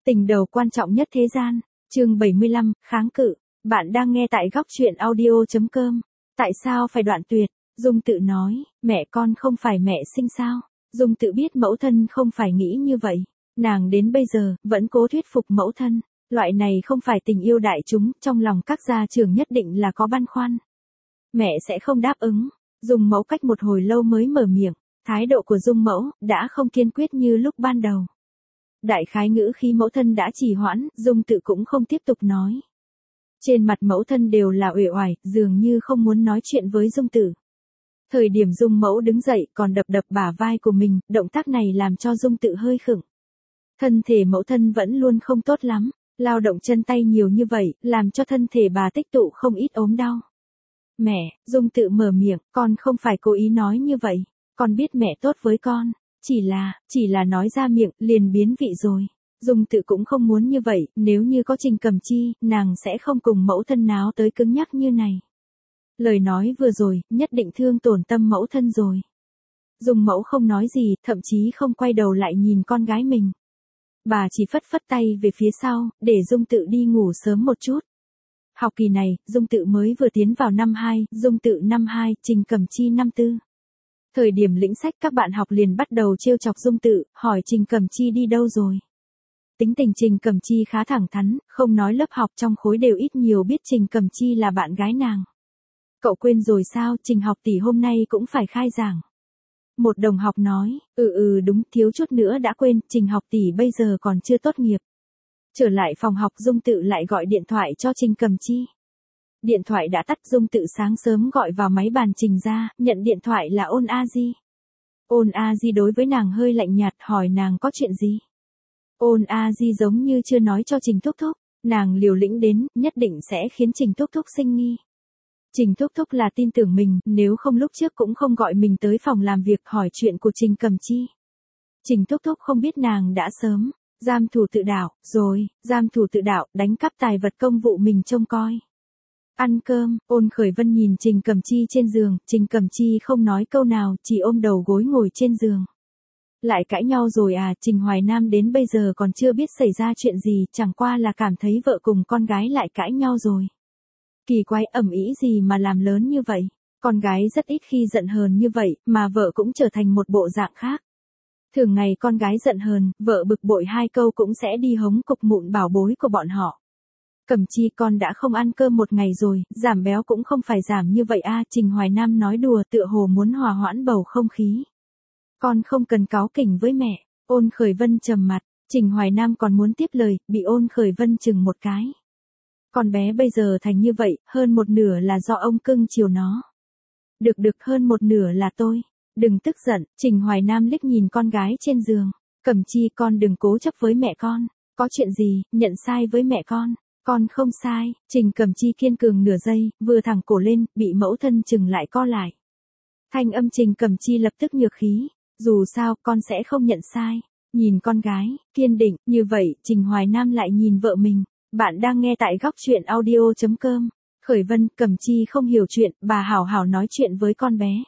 Tình đầu quan trọng nhất thế gian, chương 75, kháng cự. Bạn đang nghe tại góc truyện audio.com. Tại sao phải đoạn tuyệt? Dung Tự nói, mẹ con không phải mẹ sinh sao? Dung Tự biết mẫu thân không phải nghĩ như vậy. Nàng đến bây giờ, vẫn cố thuyết phục mẫu thân. Loại này không phải tình yêu đại chúng, trong lòng các gia trưởng nhất định là có băn khoăn. Mẹ sẽ không đáp ứng. Dung Mẫu cách một hồi lâu mới mở miệng. Thái độ của Dung Mẫu đã không kiên quyết như lúc ban đầu. Đại khái ngữ khi mẫu thân đã trì hoãn, Dung Tự cũng không tiếp tục nói. Trên mặt mẫu thân đều là uể oải, dường như không muốn nói chuyện với Dung Tự. Thời điểm Dung Mẫu đứng dậy còn đập đập bả vai của mình, động tác này làm cho Dung Tự hơi khựng. Thân thể mẫu thân vẫn luôn không tốt lắm, lao động chân tay nhiều như vậy, làm cho thân thể bà tích tụ không ít ốm đau. Mẹ, Dung Tự mở miệng, con không phải cố ý nói như vậy, con biết mẹ tốt với con. Chỉ là nói ra miệng, liền biến vị rồi. Dung Tự cũng không muốn như vậy, nếu như có Trình Cầm Chi, nàng sẽ không cùng mẫu thân náo tới cứng nhắc như này. Lời nói vừa rồi, nhất định thương tổn tâm mẫu thân rồi. Dung Mẫu không nói gì, thậm chí không quay đầu lại nhìn con gái mình. Bà chỉ phất phất tay về phía sau, để Dung Tự đi ngủ sớm một chút. Học kỳ này, Dung Tự mới vừa tiến vào năm 2, Dung Tự năm 2, Trình Cầm Chi năm 4. Thời điểm lĩnh sách các bạn học liền bắt đầu trêu chọc Dung Tự, hỏi Trình Cầm Chi đi đâu rồi. Tính tình Trình Cầm Chi khá thẳng thắn, không nói lớp học trong khối đều ít nhiều biết Trình Cầm Chi là bạn gái nàng. Cậu quên rồi sao, Trình học tỷ hôm nay cũng phải khai giảng. Một đồng học nói, đúng, thiếu chút nữa đã quên, Trình học tỷ bây giờ còn chưa tốt nghiệp. Trở lại phòng học Dung Tự lại gọi điện thoại cho Trình Cầm Chi. Điện thoại đã tắt, Dung Tự sáng sớm gọi vào máy bàn Trình ra, nhận điện thoại là Ôn A Di. Ôn A Di đối với nàng hơi lạnh nhạt, hỏi nàng có chuyện gì. Ôn A Di giống như chưa nói cho Trình Thúc Thúc, nàng liều lĩnh đến, nhất định sẽ khiến Trình Thúc Thúc sinh nghi. Trình Thúc Thúc là tin tưởng mình, nếu không lúc trước cũng không gọi mình tới phòng làm việc hỏi chuyện của Trình Cầm Chi. Trình Thúc Thúc không biết nàng đã sớm, giam thủ tự đạo, giam thủ tự đạo, đánh cắp tài vật công vụ mình trông coi. Ăn cơm, Ôn Khởi Vân nhìn Trình Cầm Chi trên giường, Trình Cầm Chi không nói câu nào, chỉ ôm đầu gối ngồi trên giường. Lại cãi nhau rồi à, Trình Hoài Nam đến bây giờ còn chưa biết xảy ra chuyện gì, chẳng qua là cảm thấy vợ cùng con gái lại cãi nhau rồi. Kỳ quái, ầm ĩ gì mà làm lớn như vậy, con gái rất ít khi giận hờn như vậy, mà vợ cũng trở thành một bộ dạng khác. Thường ngày con gái giận hờn, vợ bực bội hai câu cũng sẽ đi hống cục mụn bảo bối của bọn họ. Cầm Chi, con đã không ăn cơm một ngày rồi, giảm béo cũng không phải giảm như vậy a, Trình Hoài Nam nói đùa tựa hồ muốn hòa hoãn bầu không khí. Con không cần cáu kỉnh với mẹ. Ôn Khởi Vân trầm mặt, Trình Hoài Nam còn muốn tiếp lời, bị Ôn Khởi Vân chừng một cái. Con bé bây giờ thành như vậy, hơn một nửa là do ông cưng chiều nó. Được hơn một nửa là tôi. Đừng tức giận, Trình Hoài Nam liếc nhìn con gái trên giường. Cầm Chi, con đừng cố chấp với mẹ con. Có chuyện gì, nhận sai với mẹ con. Con không sai. Trình Cầm Chi kiên cường nửa giây, vừa thẳng cổ lên, bị mẫu thân chừng lại co lại. Thanh âm Trình Cầm Chi lập tức nhược khí. Dù sao, con sẽ không nhận sai. Nhìn con gái, kiên định, như vậy, Trình Hoài Nam lại nhìn vợ mình. Bạn đang nghe tại góc truyện audio.com. Khởi Vân, Cầm Chi không hiểu chuyện, bà hảo hảo nói chuyện với con bé.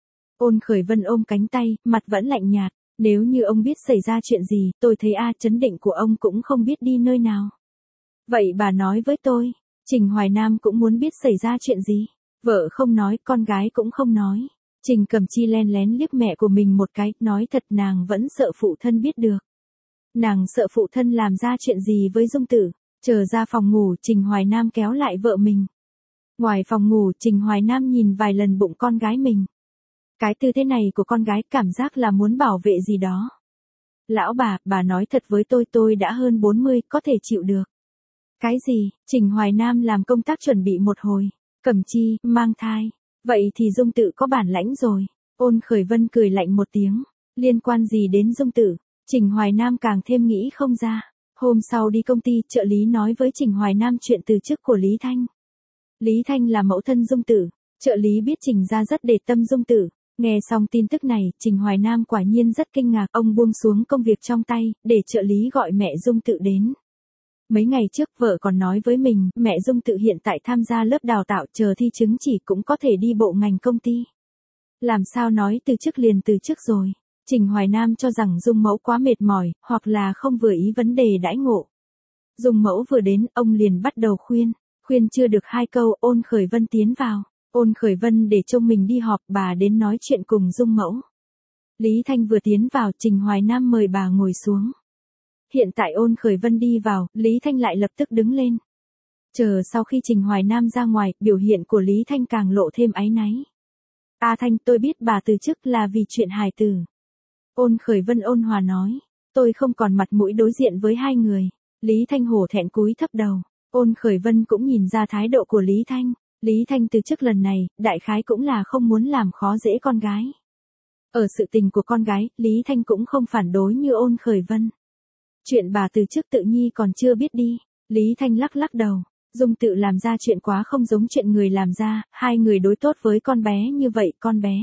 Ôn Khởi Vân ôm cánh tay, mặt vẫn lạnh nhạt. Nếu như ông biết xảy ra chuyện gì, tôi thấy chấn định của ông cũng không biết đi nơi nào. Vậy bà nói với tôi. Trình Hoài Nam cũng muốn biết xảy ra chuyện gì. Vợ không nói, con gái cũng không nói. Trình Cầm Chi len lén liếc mẹ của mình một cái, nói thật nàng vẫn sợ phụ thân biết được. Nàng sợ phụ thân làm ra chuyện gì với Dung Tự. Trở ra phòng ngủ, Trình Hoài Nam kéo lại vợ mình. Ngoài phòng ngủ, Trình Hoài Nam nhìn vài lần bụng con gái mình. Cái tư thế này của con gái cảm giác là muốn bảo vệ gì đó. Lão bà nói thật với tôi đã hơn 40, có thể chịu được. Cái gì? Trình Hoài Nam làm công tác chuẩn bị một hồi. Cầm Chi, mang thai. Vậy thì Dung Tự có bản lãnh rồi. Ôn Khởi Vân cười lạnh một tiếng. Liên quan gì đến Dung Tự? Trình Hoài Nam càng thêm nghĩ không ra. Hôm sau đi công ty, trợ lý nói với Trình Hoài Nam chuyện từ chức của Lý Thanh. Lý Thanh là mẫu thân Dung Tự. Trợ lý biết Trình ra rất để tâm Dung Tự. Nghe xong tin tức này, Trình Hoài Nam quả nhiên rất kinh ngạc. Ông buông xuống công việc trong tay, để trợ lý gọi mẹ Dung Tự đến. Mấy ngày trước vợ còn nói với mình, mẹ Dung Tự hiện tại tham gia lớp đào tạo, chờ thi chứng chỉ cũng có thể đi bộ ngành công ty. Làm sao nói từ chức liền từ chức rồi. Trình Hoài Nam cho rằng Dung Mẫu quá mệt mỏi, hoặc là không vừa ý vấn đề đãi ngộ. Dung mẫu vừa đến, ông liền bắt đầu khuyên. Khuyên chưa được 2 câu, Ôn Khởi Vân tiến vào. Ôn Khởi Vân để trông mình đi họp, bà đến nói chuyện cùng Dung mẫu. Lý Thanh vừa tiến vào, Trình Hoài Nam mời bà ngồi xuống. Hiện tại Ôn Khởi Vân đi vào, Lý Thanh lại lập tức đứng lên. Chờ sau khi Trình Hoài Nam ra ngoài, biểu hiện của Lý Thanh càng lộ thêm áy náy. A Thanh, tôi biết bà từ chức là vì chuyện hài tử. Ôn Khởi Vân ôn hòa nói, tôi không còn mặt mũi đối diện với hai người. Lý Thanh hổ thẹn cúi thấp đầu. Ôn Khởi Vân cũng nhìn ra thái độ của Lý Thanh. Lý Thanh từ chức lần này, đại khái cũng là không muốn làm khó dễ con gái. Ở sự tình của con gái, Lý Thanh cũng không phản đối như Ôn Khởi Vân. Chuyện bà từ chức tự nhi còn chưa biết đi. Lý Thanh lắc lắc đầu. Dung tự làm ra chuyện quá không giống chuyện người làm ra, hai người đối tốt với con bé như vậy, con bé.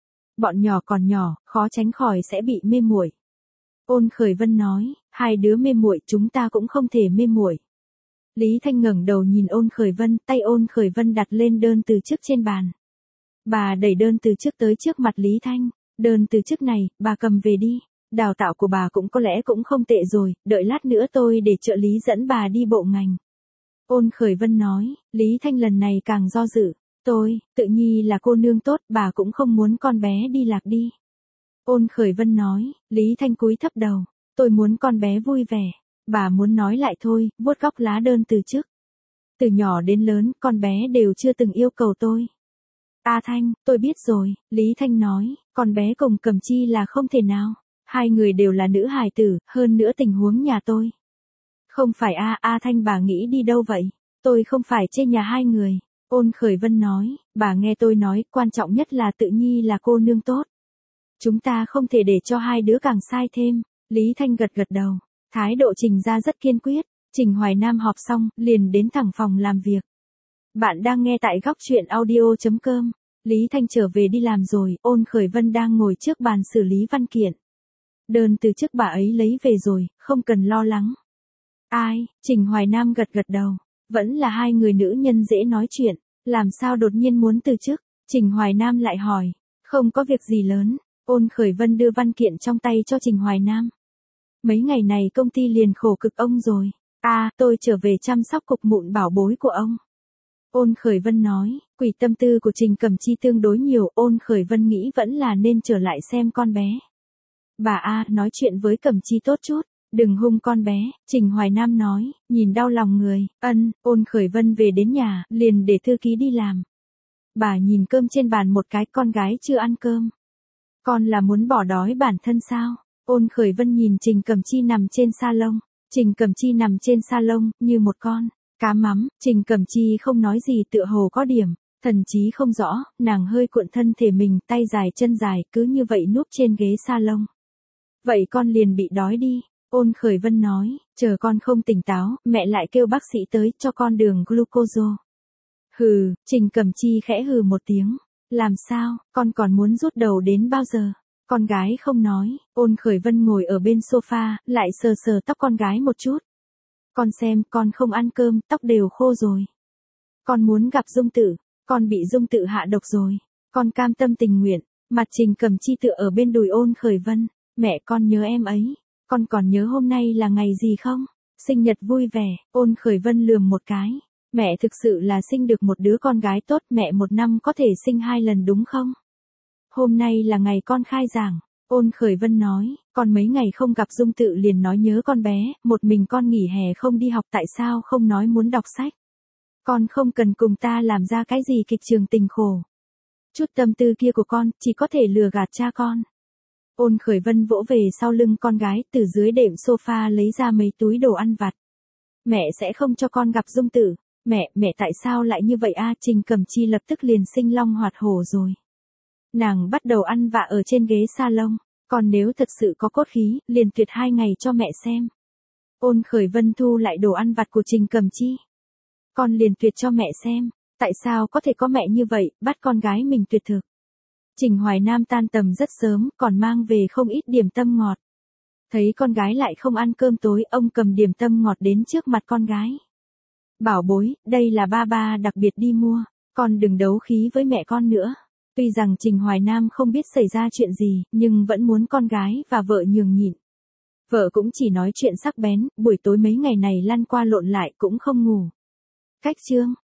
Bọn nhỏ còn nhỏ, khó tránh khỏi sẽ bị mê muội. Ôn Khởi Vân nói, hai đứa mê muội chúng ta cũng không thể mê muội. Lý Thanh ngẩng đầu nhìn Ôn Khởi Vân, tay Ôn Khởi Vân đặt lên đơn từ chức trên bàn. Bà đẩy đơn từ chức tới trước mặt Lý Thanh, đơn từ chức này, bà cầm về đi. Đào tạo của bà cũng có lẽ cũng không tệ rồi, đợi lát nữa tôi để trợ lý dẫn bà đi bộ ngành. Ôn Khởi Vân nói, Lý Thanh lần này càng do dự, tự nhi là cô nương tốt, bà cũng không muốn con bé đi lạc đi. Ôn Khởi Vân nói, Lý Thanh cúi thấp đầu, tôi muốn con bé vui vẻ, bà muốn nói lại thôi, vuốt góc lá đơn từ chức. Từ nhỏ đến lớn, con bé đều chưa từng yêu cầu tôi. A Thanh, tôi biết rồi, Lý Thanh nói, con bé cùng Cẩm Chi là không thể nào, hai người đều là nữ hài tử, hơn nữa tình huống nhà tôi. Không phải A Thanh bà nghĩ đi đâu vậy? Tôi không phải chê nhà hai người. Ôn Khởi Vân nói, bà nghe tôi nói, quan trọng nhất là tự nhi là cô nương tốt. Chúng ta không thể để cho hai đứa càng sai thêm. Lý Thanh gật gật đầu. Thái độ Trình ra rất kiên quyết. Trình Hoài Nam họp xong, liền đến thẳng phòng làm việc. Bạn đang nghe tại góc chuyện audio.com. Lý Thanh trở về đi làm rồi, Ôn Khởi Vân đang ngồi trước bàn xử lý văn kiện. Đơn từ chức bà ấy lấy về rồi, không cần lo lắng. Ai, Trình Hoài Nam gật gật đầu. Vẫn là hai người nữ nhân dễ nói chuyện. Làm sao đột nhiên muốn từ chức? Trình Hoài Nam lại hỏi. Không có việc gì lớn. Ôn Khởi Vân đưa văn kiện trong tay cho Trình Hoài Nam. Mấy ngày này công ty liền khổ cực ông rồi. Tôi trở về chăm sóc cục mụn bảo bối của ông. Ôn Khởi Vân nói, quỷ tâm tư của Trình Cẩm Chi tương đối nhiều, Ôn Khởi Vân nghĩ vẫn là nên trở lại xem con bé. Bà nói chuyện với Cẩm Chi tốt chút. Đừng hung con bé, Trình Hoài Nam nói, nhìn đau lòng người. Ôn Khởi Vân về đến nhà, liền để thư ký đi làm. Bà nhìn cơm trên bàn một cái, con gái chưa ăn cơm. Con là muốn bỏ đói bản thân sao? Ôn Khởi Vân nhìn Trình Cẩm Chi nằm trên sa lông. Trình Cẩm Chi nằm trên sa lông, như một con cá mắm. Trình Cẩm Chi không nói gì, tựa hồ có điểm thần trí không rõ, nàng hơi cuộn thân thể mình, tay dài chân dài, cứ như vậy núp trên ghế sa lông. Vậy con liền bị đói đi. Ôn Khởi Vân nói, chờ con không tỉnh táo, mẹ lại kêu bác sĩ tới cho con đường glucose. Hừ, Trình Cẩm Chi khẽ hừ một tiếng. Làm sao, con còn muốn rút đầu đến bao giờ? Con gái không nói. Ôn Khởi Vân ngồi ở bên sofa, lại sờ sờ tóc con gái một chút. Con xem, con không ăn cơm, tóc đều khô rồi. Con muốn gặp Dung Tự, con bị Dung Tự hạ độc rồi. Con cam tâm tình nguyện. Mặt Trình Cẩm Chi tựa ở bên đùi Ôn Khởi Vân. Mẹ con nhớ em ấy. Con còn nhớ hôm nay là ngày gì không? Sinh nhật vui vẻ. Ôn Khởi Vân lườm một cái. Mẹ thực sự là sinh được một đứa con gái tốt, mẹ một năm có thể sinh 2 lần đúng không? Hôm nay là ngày con khai giảng. Ôn Khởi Vân nói, con mấy ngày không gặp Dung Tự liền nói nhớ con bé, một mình con nghỉ hè không đi học, tại sao không nói muốn đọc sách? Con không cần cùng ta làm ra cái gì kịch trường tình khổ. Chút tâm tư kia của con, chỉ có thể lừa gạt cha con. Ôn Khởi Vân vỗ về sau lưng con gái, từ dưới đệm sofa lấy ra mấy túi đồ ăn vặt. Mẹ sẽ không cho con gặp Dung Tự. Mẹ tại sao lại như vậy Trình Cẩm Chi lập tức liền sinh long hoạt hổ rồi. Nàng bắt đầu ăn vạ ở trên ghế salon. Còn nếu thật sự có cốt khí, liền tuyệt 2 ngày cho mẹ xem. Ôn Khởi Vân thu lại đồ ăn vặt của Trình Cẩm Chi. Con liền tuyệt cho mẹ xem. Tại sao có thể có mẹ như vậy, bắt con gái mình tuyệt thực. Trình Hoài Nam tan tầm rất sớm, còn mang về không ít điểm tâm ngọt. Thấy con gái lại không ăn cơm tối, ông cầm điểm tâm ngọt đến trước mặt con gái. Bảo bối, đây là ba đặc biệt đi mua, con đừng đấu khí với mẹ con nữa. Tuy rằng Trình Hoài Nam không biết xảy ra chuyện gì, nhưng vẫn muốn con gái và vợ nhường nhịn. Vợ cũng chỉ nói chuyện sắc bén, buổi tối mấy ngày này lăn qua lộn lại cũng không ngủ. Cách chương